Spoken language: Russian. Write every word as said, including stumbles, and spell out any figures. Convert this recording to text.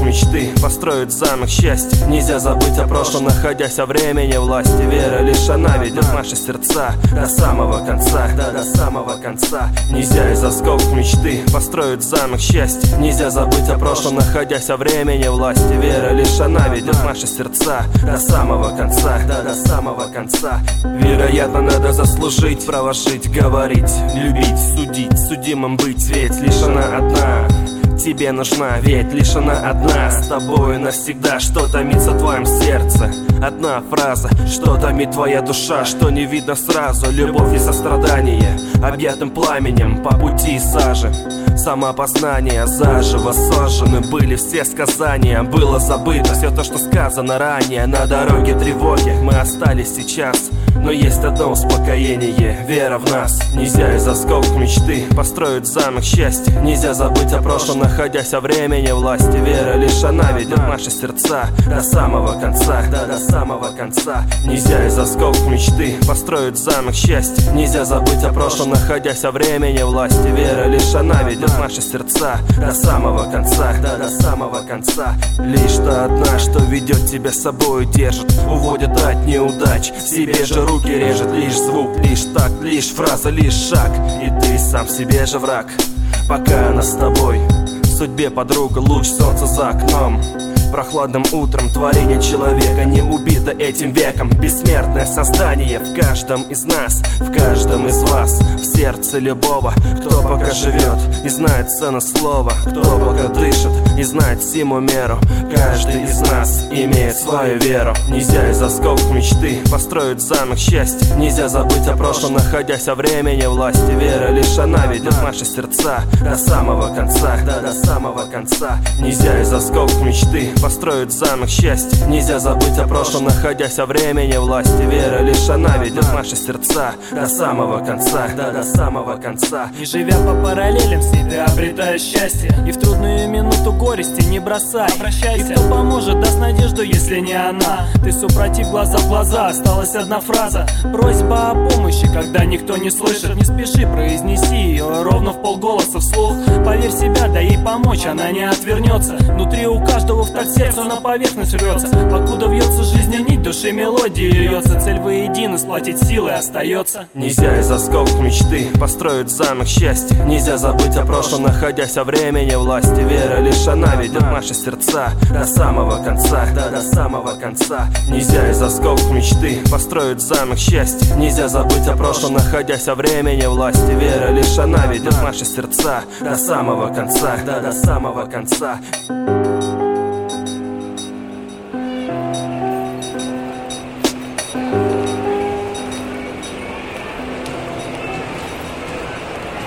мечты, построить замок счастья. Нельзя забыть о прошлом, находясь во времени власти. Вера лишь она ведет наши сердца до самого конца, да до самого конца. Нельзя из осколков мечты построить замок счастья. Нельзя забыть о прошлом, находясь во времени власти. Вера лишь она ведет наши сердца до самого конца, да до самого конца. Вероятно, надо заслужить право жить, говорить, любить, судить, судимым быть. Ведь лишь она одна тебе нужна, ведь лишь она одна с тобою навсегда. Что томится в твоем сердце? Одна фраза. Что томит твоя душа, что не видно сразу? Любовь и сострадание объятым пламенем по пути сажи. Самопознание заживо сожжены были все сказания. Было забыто все то, что сказано ранее. На дороге тревоги мы остались сейчас, но есть одно успокоение — вера в нас. Нельзя из осколков мечты построить замок счастья. Нельзя забыть о прошлом, находясь во времени власти. Вера лишь она ведет наши сердца до самого конца, да до самого конца. Нельзя из осколков мечты построить замок счастья. Нельзя забыть о прошлом, находясь во времени власти. Вера лишь она ведет наши сердца до самого конца, да до самого конца. Лишь та одна, что ведет тебя с собой, держит, уводит от неудач. Себе же руки режет лишь звук, лишь так, лишь фраза, лишь шаг. И ты сам себе же враг, пока она с тобой. Судьбе подруга, луч солнца за окном. Прохладным утром творение человека не убито этим веком. Бессмертное создание в каждом из нас, в каждом из вас, в сердце любого, кто пока живет и знает цену слова, кто пока дышит и знает симу меру. Каждый из нас имеет свою веру. Нельзя из осколков мечты построить замок счастья. Нельзя забыть о прошлом, находясь во времени власти. Вера лишь она ведет наши сердца до самого конца, да до самого конца. Нельзя из осколков мечты построить замок счастья. Нельзя забыть о прошлом, находясь во времени власти. Вера лишь она ведет наши сердца до самого конца, да до самого конца. И живя по параллелям с ней, ты обретаешь счастье. И в трудную минуту горести не бросай. Обращайся, и кто поможет, даст надежду, если не она. Ты супротив, глаза в глаза, осталась одна фраза. Просьба о помощи, когда никто не слышит. Не спеши, произнеси ее ровно в полголоса вслух. Поверь в себя, дай ей помочь, она не отвернется. Внутри у каждого в такт сердце на поверхность рвется. Покуда вьется жизнь нить, души мелодии льется. Цель воедино, сплотить силы остается. Нельзя из осколков мечты построить замок счастья. Нельзя забыть о прошлом, находясь во времени власти. Вера лишь она ведет наши сердца до самого конца, да до самого конца. Нельзя из осколков мечты построить замок счастья. Нельзя забыть о прошлом, находясь во времени власти. Вера лишь она ведет наши сердца до самого конца, да до самого конца.